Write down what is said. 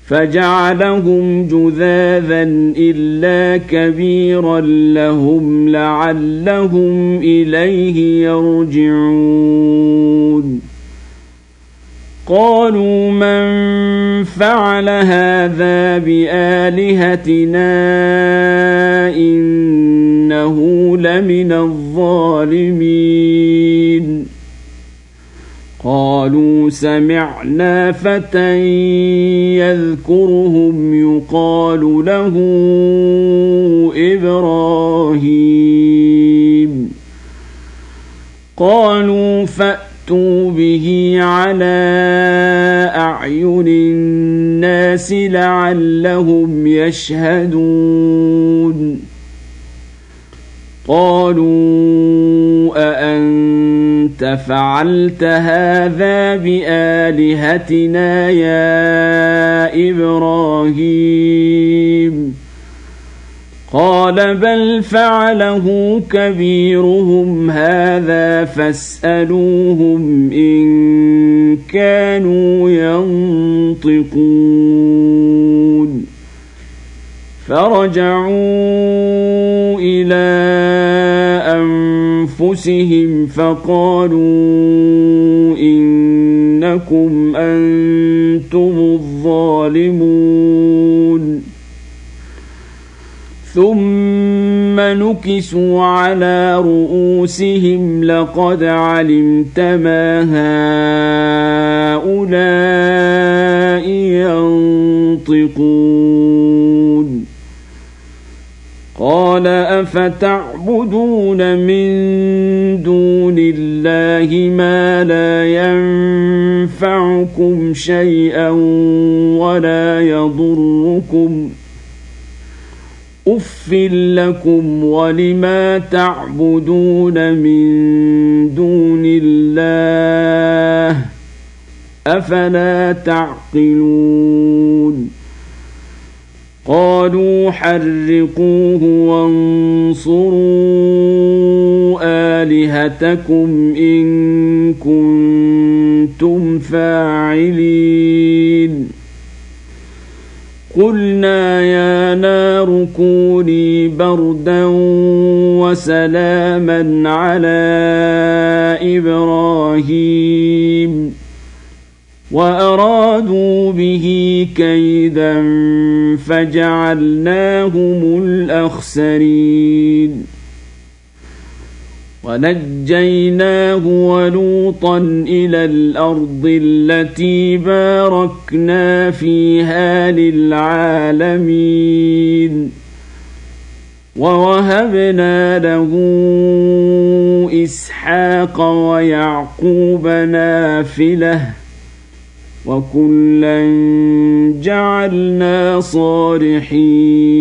فجعلهم جذاذا إلا كبيرا لهم لعلهم إليه يرجعون قالوا من فعل هذا بآلهتنا إنه لمن الظالمين قالوا سمعنا فتى يذكرهم يقال له إبراهيم قالوا فأتوا به على أعين الناس لعلهم يشهدون قالوا أأنت فعلت هذا بآلهتنا يا إبراهيم قال بل فعله كبيرهم هذا فاسألوهم إن كانوا ينطقون فرجعوا إلى أنفسهم فقالوا إنكم أنتم الظالمون ثم نكسوا على رؤوسهم لقد علمت ما هؤلاء ينطقون قال أفتعبدون من دون الله ما لا ينفعكم شيئا ولا يضركم أف لكم ولما تعبدون من دون الله أفلا تعقلون قالوا حرقوه وانصروا آلهتكم إن كنتم فاعلين قلنا يا نار كوني بردا وسلاما على إبراهيم وأرادوا به كيدا فجعلناهم الأخسرين ونجيناه ولوطا إلى الأرض التي باركنا فيها للعالمين ووهبنا له إسحاق ويعقوب نافلة وكلا جعلنا صالحين